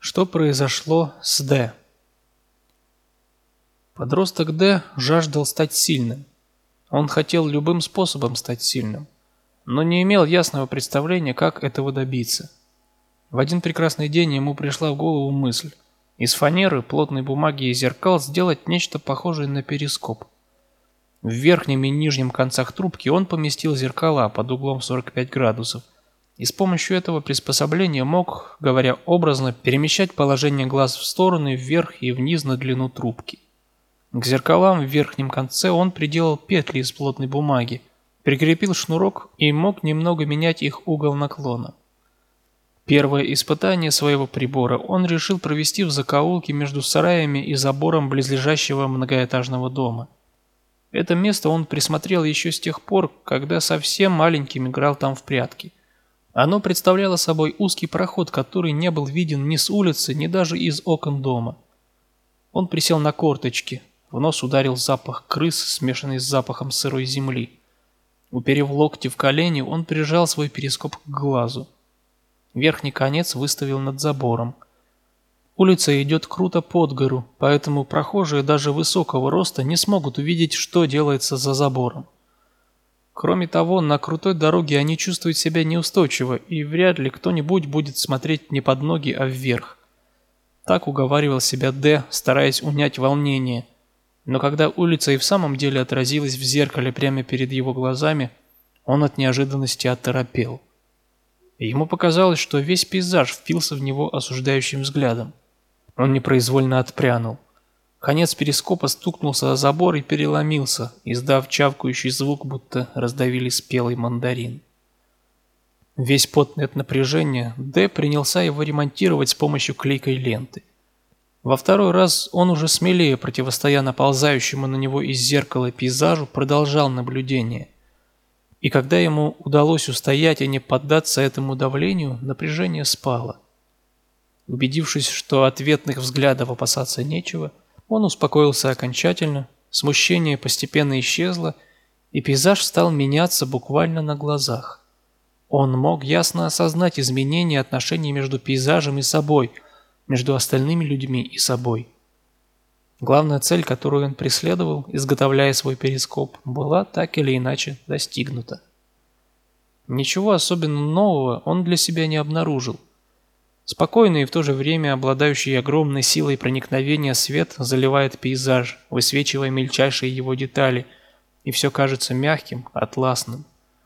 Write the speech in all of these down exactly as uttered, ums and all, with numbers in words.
Что произошло с Д? Подросток Д жаждал стать сильным. Он хотел любым способом стать сильным, но не имел ясного представления, как этого добиться. В один прекрасный день ему пришла в голову мысль из фанеры, плотной бумаги и зеркал сделать нечто похожее на перископ. В верхнем и нижнем концах трубки он поместил зеркала под углом сорок пять градусов, и с помощью этого приспособления мог, говоря образно, перемещать положение глаз в стороны, вверх и вниз на длину трубки. К зеркалам в верхнем конце он приделал петли из плотной бумаги, прикрепил шнурок и мог немного менять их угол наклона. Первое испытание своего прибора он решил провести в закоулке между сараями и забором близлежащего многоэтажного дома. Это место он присмотрел еще с тех пор, когда совсем маленьким играл там в прятки. Оно представляло собой узкий проход, который не был виден ни с улицы, ни даже из окон дома. Он присел на корточки. В нос ударил запах крыс, смешанный с запахом сырой земли. Уперев локти в колени, он прижал свой перископ к глазу. Верхний конец выставил над забором. Улица идет круто под гору, поэтому прохожие даже высокого роста не смогут увидеть, что делается за забором. Кроме того, на крутой дороге они чувствуют себя неустойчиво, и вряд ли кто-нибудь будет смотреть не под ноги, а вверх. Так уговаривал себя Д, стараясь унять волнение. Но когда улица и в самом деле отразилась в зеркале прямо перед его глазами, он от неожиданности оторопел. Ему показалось, что весь пейзаж впился в него осуждающим взглядом. Он непроизвольно отпрянул. Конец перископа стукнулся о забор и переломился, издав чавкающий звук, будто раздавили спелый мандарин. Весь потный от напряжения, Д принялся его ремонтировать с помощью клейкой ленты. Во второй раз он уже смелее, противостоя наползающему на него из зеркала пейзажу, продолжал наблюдение. И когда ему удалось устоять и не поддаться этому давлению, напряжение спало. Убедившись, что ответных взглядов опасаться нечего, он успокоился окончательно, смущение постепенно исчезло, и пейзаж стал меняться буквально на глазах. Он мог ясно осознать изменения отношений между пейзажем и собой, между остальными людьми и собой. Главная цель, которую он преследовал, изготовляя свой перископ, была так или иначе достигнута. Ничего особенно нового он для себя не обнаружил. Спокойный и в то же время обладающий огромной силой проникновения свет заливает пейзаж, высвечивая мельчайшие его детали, и все кажется мягким, атласным.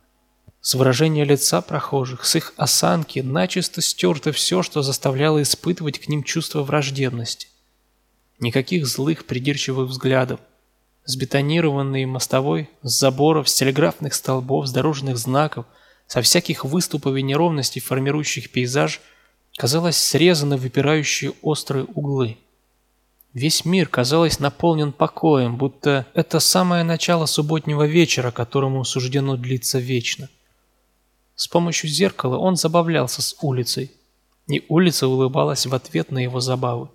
С выражения лица прохожих, с их осанки начисто стерто все, что заставляло испытывать к ним чувство враждебности. Никаких злых придирчивых взглядов. С бетонированной мостовой, с заборов, с телеграфных столбов, с дорожных знаков, со всяких выступов и неровностей, формирующих пейзаж, казалось, срезаны выпирающие острые углы. Весь мир, казалось, наполнен покоем, будто это самое начало субботнего вечера, которому суждено длиться вечно. С помощью зеркала он забавлялся с улицей, и улица улыбалась в ответ на его забавы.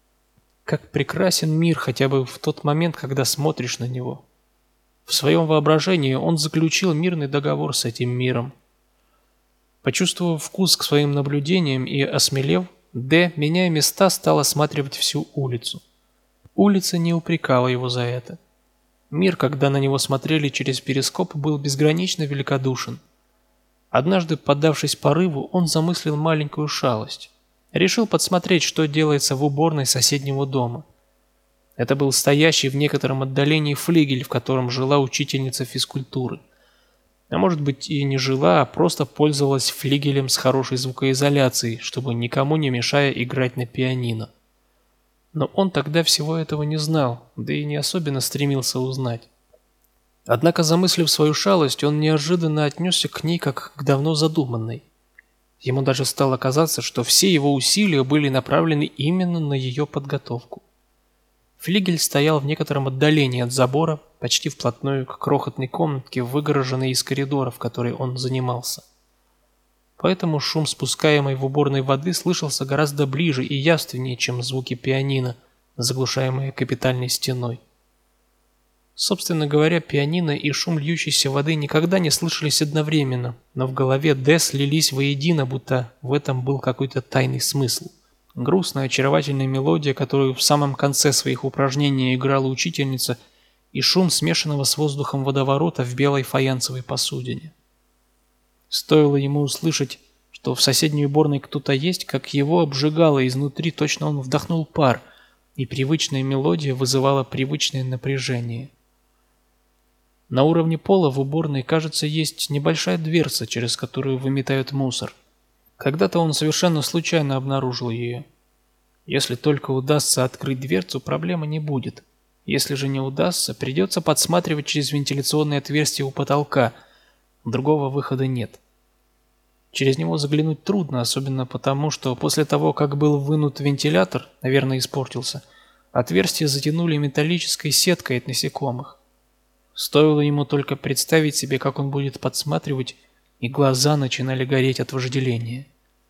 Как прекрасен мир хотя бы в тот момент, когда смотришь на него. В своем воображении он заключил мирный договор с этим миром. Почувствовав вкус к своим наблюдениям и осмелев, Д, меняя места, стал осматривать всю улицу. Улица не упрекала его за это. Мир, когда на него смотрели через перископ, был безгранично великодушен. Однажды, поддавшись порыву, он замыслил маленькую шалость. Решил подсмотреть, что делается в уборной соседнего дома. Это был стоящий в некотором отдалении флигель, в котором жила учительница физкультуры. А может быть и не жила, а просто пользовалась флигелем с хорошей звукоизоляцией, чтобы никому не мешая играть на пианино. Но он тогда всего этого не знал, да и не особенно стремился узнать. Однако, замыслив свою шалость, он неожиданно отнесся к ней как к давно задуманной. Ему даже стало казаться, что все его усилия были направлены именно на ее подготовку. Флигель стоял в некотором отдалении от забора, почти вплотную к крохотной комнатке, выгороженной из коридора, в которой он занимался. Поэтому шум спускаемой в уборной воды слышался гораздо ближе и явственнее, чем звуки пианино, заглушаемые капитальной стеной. Собственно говоря, пианино и шум льющейся воды никогда не слышались одновременно, но в голове Д слились воедино, будто в этом был какой-то тайный смысл. грустная очаровательная мелодия, которую в самом конце своих упражнений играла учительница, и шум смешанного с воздухом водоворота в белой фаянсовой посудине. Стоило ему услышать, что в соседней уборной кто-то есть, как его обжигало изнутри, точно он вдохнул пар, и привычная мелодия вызывала привычное напряжение. На уровне пола в уборной, кажется, есть небольшая дверца, через которую выметают мусор. Когда-то он совершенно случайно обнаружил ее. Если только удастся открыть дверцу, проблемы не будет. Если же не удастся, придется подсматривать через вентиляционное отверстие у потолка. Другого выхода нет. Через него заглянуть трудно, особенно потому, что после того, как был вынут вентилятор, наверное, испортился, отверстие затянули металлической сеткой от насекомых. Стоило ему только представить себе, как он будет подсматривать, и глаза начинали гореть от вожделения.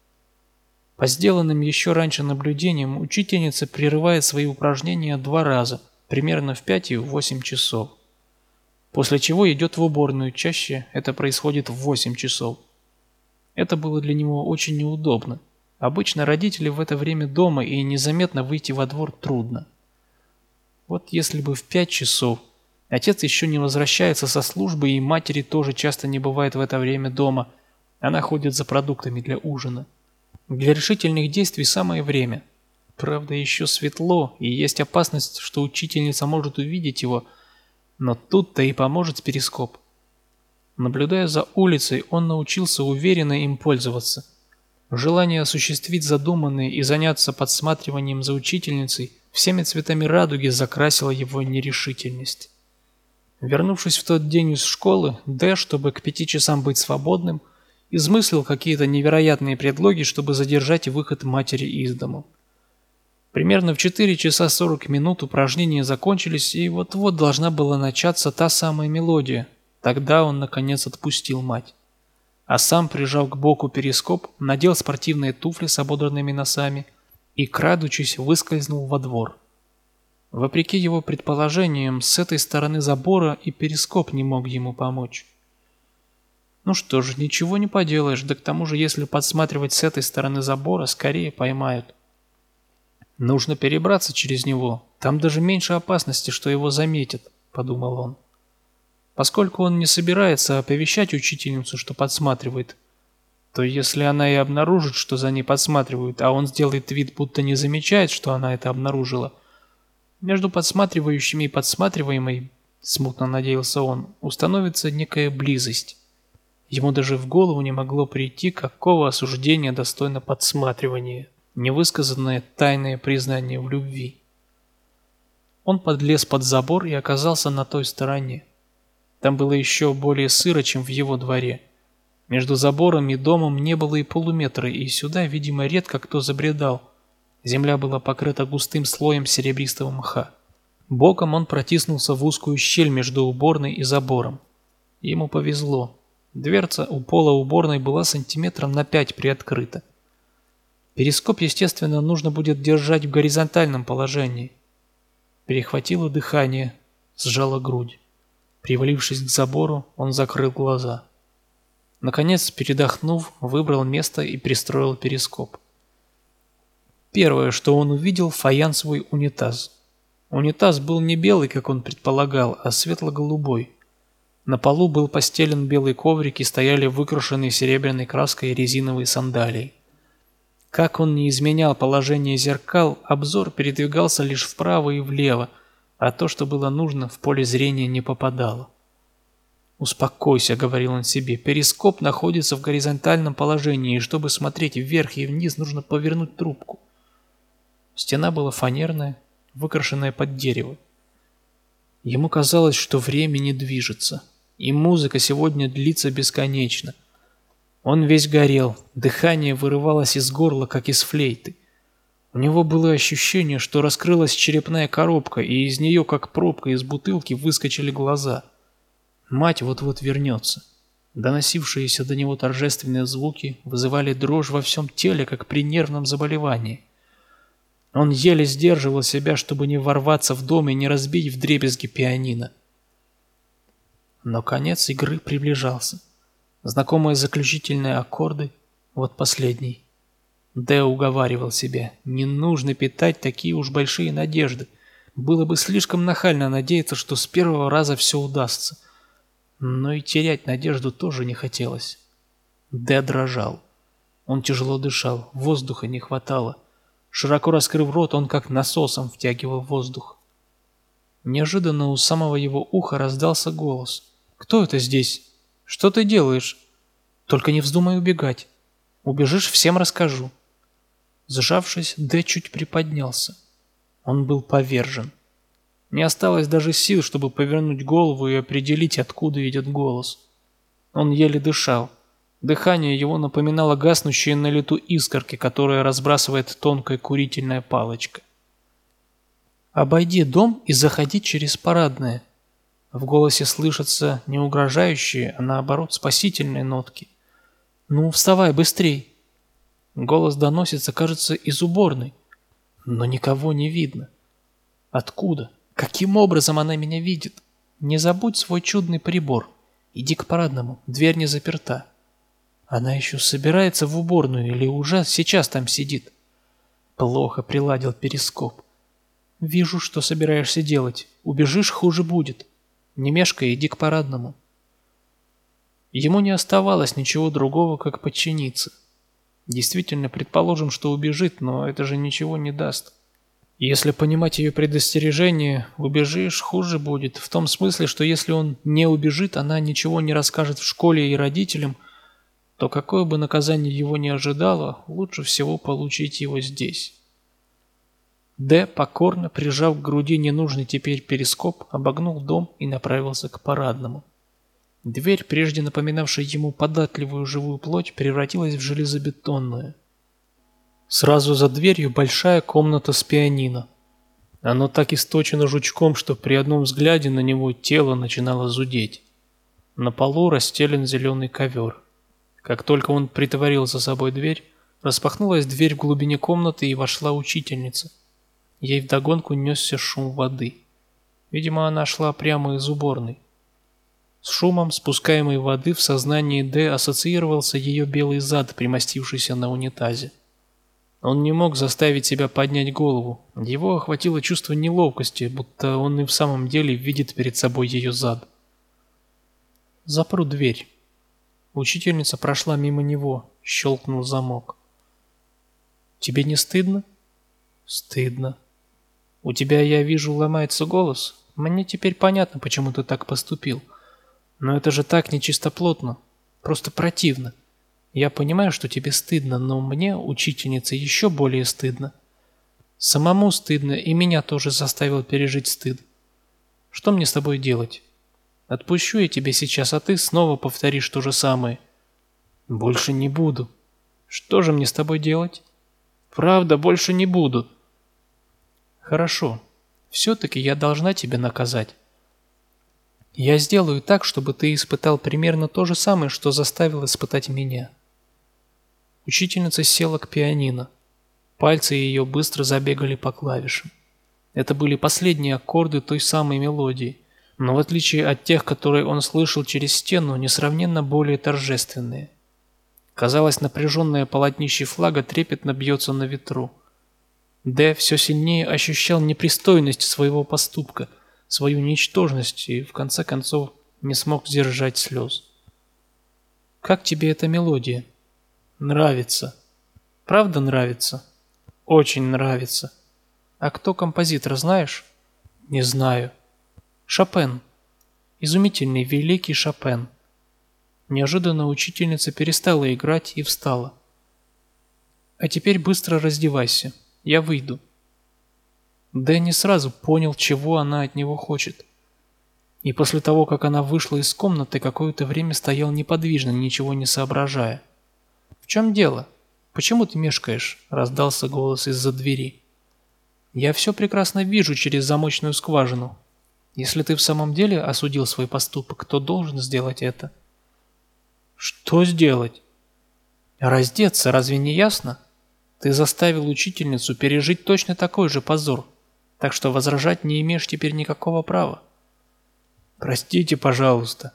По сделанным еще раньше наблюдениям, учительница прерывает свои упражнения два раза, примерно в пять и в восемь часов. После чего идет в уборную, чаще это происходит в восемь часов. Это было для него очень неудобно. Обычно родители в это время дома, и незаметно выйти во двор трудно. Вот если бы в пять часов отец еще не возвращается со службы, и матери тоже часто не бывает в это время дома. Она ходит за продуктами для ужина. Для решительных действий самое время. Правда, еще светло, и есть опасность, что учительница может увидеть его, но тут-то и поможет перископ. Наблюдая за улицей, он научился уверенно им пользоваться. Желание осуществить задуманное и заняться подсматриванием за учительницей всеми цветами радуги закрасило его нерешительность. Вернувшись в тот день из школы, Д, чтобы к пяти часам быть свободным, измыслил какие-то невероятные предлоги, чтобы задержать выход матери из дому. Примерно в четыре часа сорок минут упражнения закончились, и вот-вот должна была начаться та самая мелодия. Тогда он, наконец, отпустил мать. А сам, прижав к боку перископ, надел спортивные туфли с ободранными носами и, крадучись, выскользнул во двор. Вопреки его предположениям, с этой стороны забора и перископ не мог ему помочь. Ну что ж, ничего не поделаешь, да к тому же, если подсматривать с этой стороны забора, скорее поймают. Нужно перебраться через него, там даже меньше опасности, что его заметят, подумал он. Поскольку он не собирается оповещать учительницу, что подсматривает, то если она и обнаружит, что за ней подсматривают, а он сделает вид, будто не замечает, что она это обнаружила, между подсматривающими и подсматриваемой, смутно надеялся он, установится некая близость. Ему даже в голову не могло прийти, какого осуждения достойно подсматривание, невысказанное тайное признание в любви. Он подлез под забор и оказался на той стороне. Там было еще более сыро, чем в его дворе. Между забором и домом не было и полуметра, и сюда, видимо, редко кто забредал. Земля была покрыта густым слоем серебристого мха. Боком он протиснулся в узкую щель между уборной и забором. Ему повезло. Дверца у пола уборной была сантиметром на пять приоткрыта. Перископ, естественно, нужно будет держать в горизонтальном положении. Перехватило дыхание, сжало грудь. Привалившись к забору, он закрыл глаза. Наконец, передохнув, выбрал место и пристроил перископ. Первое, что он увидел, фаянсовый унитаз. Унитаз был не белый, как он предполагал, а светло-голубой. На полу был постелен белый коврик и стояли выкрашенные серебряной краской резиновые сандалии. Как он не изменял положение зеркал, обзор передвигался лишь вправо и влево, а то, что было нужно, в поле зрения не попадало. «Успокойся», — говорил он себе, — «перископ находится в горизонтальном положении, и чтобы смотреть вверх и вниз, нужно повернуть трубку». Стена была фанерная, выкрашенная под дерево. Ему казалось, что время не движется, и музыка сегодня длится бесконечно. Он весь горел, дыхание вырывалось из горла, как из флейты. У него было ощущение, что раскрылась черепная коробка, и из нее, как пробка из бутылки, выскочили глаза. Мать вот-вот вернется. Доносившиеся до него торжественные звуки вызывали дрожь во всем теле, как при нервном заболевании. Он еле сдерживал себя, чтобы не ворваться в дом и не разбить вдребезги пианино. Но конец игры приближался. Знакомые заключительные аккорды, вот последний. Дэ уговаривал себя, не нужно питать такие уж большие надежды. Было бы слишком нахально надеяться, что с первого раза все удастся. Но и терять надежду тоже не хотелось. Дэ дрожал. Он тяжело дышал, воздуха не хватало. Широко раскрыв рот, он как насосом втягивал воздух. Неожиданно у самого его уха раздался голос. «Кто это здесь? Что ты делаешь? Только не вздумай убегать. Убежишь, всем расскажу». Сжавшись, Дэ чуть приподнялся. Он был повержен. Не осталось даже сил, чтобы повернуть голову и определить, откуда идет голос. Он еле дышал. Дыхание его напоминало гаснущие на лету искорки, которые разбрасывает тонкая курительная палочка. «Обойди дом и заходи через парадное». В голосе слышатся не угрожающие, а наоборот спасительные нотки. «Ну, вставай, быстрей!» Голос доносится, кажется, из уборной, но никого не видно. Откуда? Каким образом она меня видит? Не забудь свой чудный прибор. Иди к парадному, дверь не заперта. Она еще собирается в уборную или уже сейчас там сидит? Плохо приладил перископ. Вижу, что собираешься делать. Убежишь, хуже будет. Не мешкай, иди к парадному. Ему не оставалось ничего другого, как подчиниться. Действительно, предположим, что убежит, но это же ничего не даст. Если понимать ее предостережение, убежишь, хуже будет. В том смысле, что если он не убежит, она ничего не расскажет в школе и родителям, то какое бы наказание его не ожидало, лучше всего получить его здесь. Дэ, покорно прижав к груди ненужный теперь перископ, обогнул дом и направился к парадному. Дверь, прежде напоминавшая ему податливую живую плоть, превратилась в железобетонную. Сразу за дверью большая комната с пианино. Оно так источено жучком, что при одном взгляде на него тело начинало зудеть. На полу расстелен зеленый ковер. Как только он притворил за собой дверь, распахнулась дверь в глубине комнаты и вошла учительница. Ей вдогонку несся шум воды. Видимо, она шла прямо из уборной. С шумом спускаемой воды в сознании Дэ ассоциировался ее белый зад, примостившийся на унитазе. Он не мог заставить себя поднять голову. Его охватило чувство неловкости, будто он и в самом деле видит перед собой ее зад. «Запру дверь». Учительница прошла мимо него, щелкнул замок. «Тебе не стыдно?» «Стыдно». «У тебя, я вижу, ломается голос. Мне теперь понятно, почему ты так поступил. Но это же так нечистоплотно, просто противно. Я понимаю, что тебе стыдно, но мне, учительница, еще более стыдно. Самому стыдно, и меня тоже заставил пережить стыд. Что мне с тобой делать? Отпущу я тебя сейчас, а ты снова повторишь то же самое. Больше не буду. Что же мне с тобой делать? Правда, больше не буду. Хорошо. Все-таки я должна тебя наказать. Я сделаю так, чтобы ты испытал примерно то же самое, что заставил испытать меня. Учительница села к пианино. Пальцы ее быстро забегали по клавишам. Это были последние аккорды той самой мелодии, но в отличие от тех, которые он слышал через стену, несравненно более торжественные. Казалось, напряженное полотнище флага трепетно бьется на ветру. Дэ все сильнее ощущал непристойность своего поступка, свою ничтожность и, в конце концов, не смог сдержать слез. «Как тебе эта мелодия?» «Нравится». «Правда нравится?» «Очень нравится». «А кто композитор, знаешь?» «Не знаю». «Шопен. Изумительный, великий Шопен». Неожиданно учительница перестала играть и встала. «А теперь быстро раздевайся. Я выйду». Дэнни сразу понял, чего она от него хочет. И после того, как она вышла из комнаты, какое-то время стоял неподвижно, ничего не соображая. «В чем дело? Почему ты мешкаешь?» – раздался голос из-за двери. «Я все прекрасно вижу через замочную скважину. Если ты в самом деле осудил свой поступок, то должен сделать это». «Что сделать?» «Раздеться, разве не ясно? Ты заставил учительницу пережить точно такой же позор, так что возражать не имеешь теперь никакого права». «Простите, пожалуйста».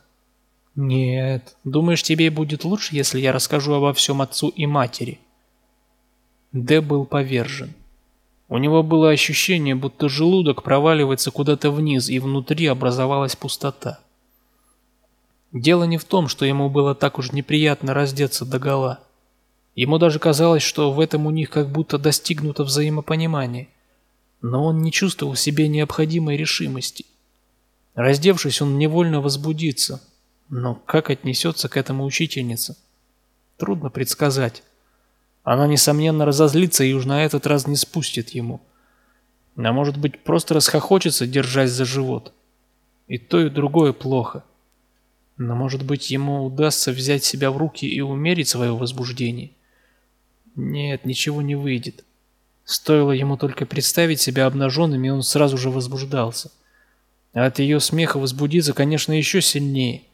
«Нет. Думаешь, тебе будет лучше, если я расскажу обо всем отцу и матери?» Д был повержен. У него было ощущение, будто желудок проваливается куда-то вниз, и внутри образовалась пустота. Дело не в том, что ему было так уж неприятно раздеться догола. Ему даже казалось, что в этом у них как будто достигнуто взаимопонимание. Но он не чувствовал в себе необходимой решимости. Раздевшись, он невольно возбудится. Но как отнесется к этому учительница? Трудно предсказать. Она, несомненно, разозлится и уж на этот раз не спустит ему. А может быть, просто расхохочется, держась за живот. И то, и другое плохо. Но, может быть, ему удастся взять себя в руки и умерить свое возбуждение? Нет, ничего не выйдет. Стоило ему только представить себя обнаженным, и он сразу же возбуждался. А от ее смеха возбудиться, конечно, еще сильнее.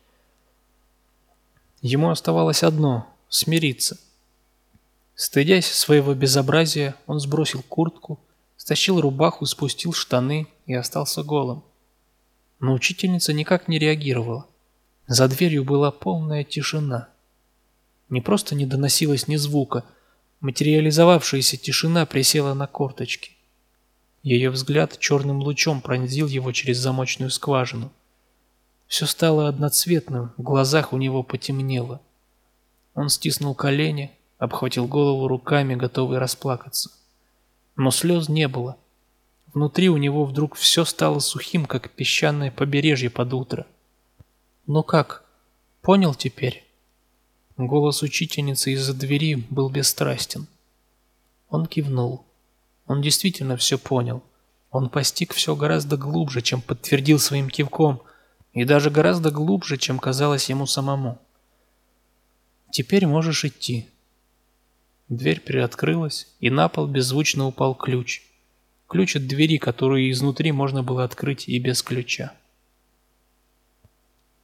Ему оставалось одно — смириться. Стыдясь своего безобразия, он сбросил куртку, стащил рубаху, спустил штаны и остался голым. Но учительница никак не реагировала. За дверью была полная тишина. Не просто не доносилось ни звука, материализовавшаяся тишина присела на корточки. Ее взгляд черным лучом пронзил его через замочную скважину. Все стало одноцветным, в глазах у него потемнело. Он стиснул колени, обхватил голову руками, готовый расплакаться. Но слез не было. Внутри у него вдруг все стало сухим, как песчаное побережье под утро. «Ну как, понял теперь?» Голос учительницы из-за двери был бесстрастен. Он кивнул. Он действительно все понял. Он постиг все гораздо глубже, чем подтвердил своим кивком, и даже гораздо глубже, чем казалось ему самому. «Теперь можешь идти». Дверь приоткрылась, и на пол беззвучно упал ключ. Ключ от двери, которую изнутри можно было открыть и без ключа.